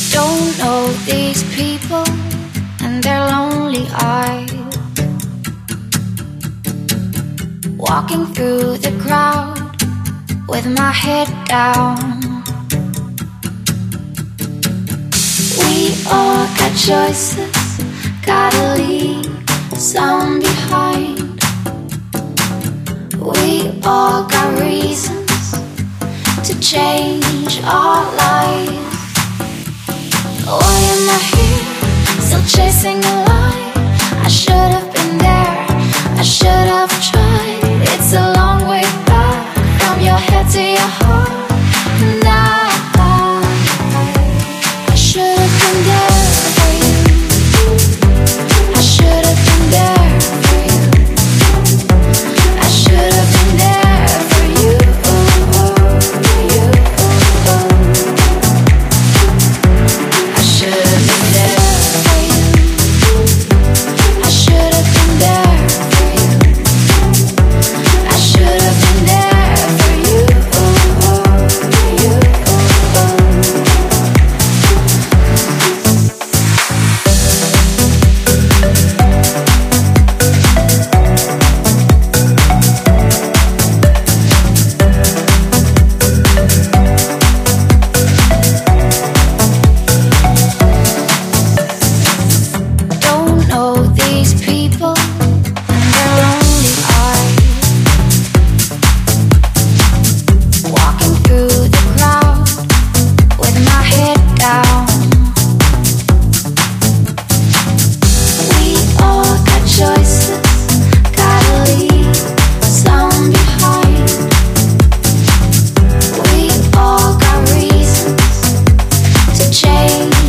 Don't know these people and their lonely eyes, walking through the crowd with my head down. We all got choices, gotta leave some behind. We all got reasons to change our lives. Why am I here, still chasing a lie? I should have been there, I should have tried. It's a long way back, from your head to your heart. And I should have been there for you. I should have been there for you. I should have been there for you. I should have been there for you. I should have been there for you. I should have been there for you. Don't know these people and their lonely eyes, walking through the crowd with my head down. We all got choices, gotta leave some behind. We all got reasons to change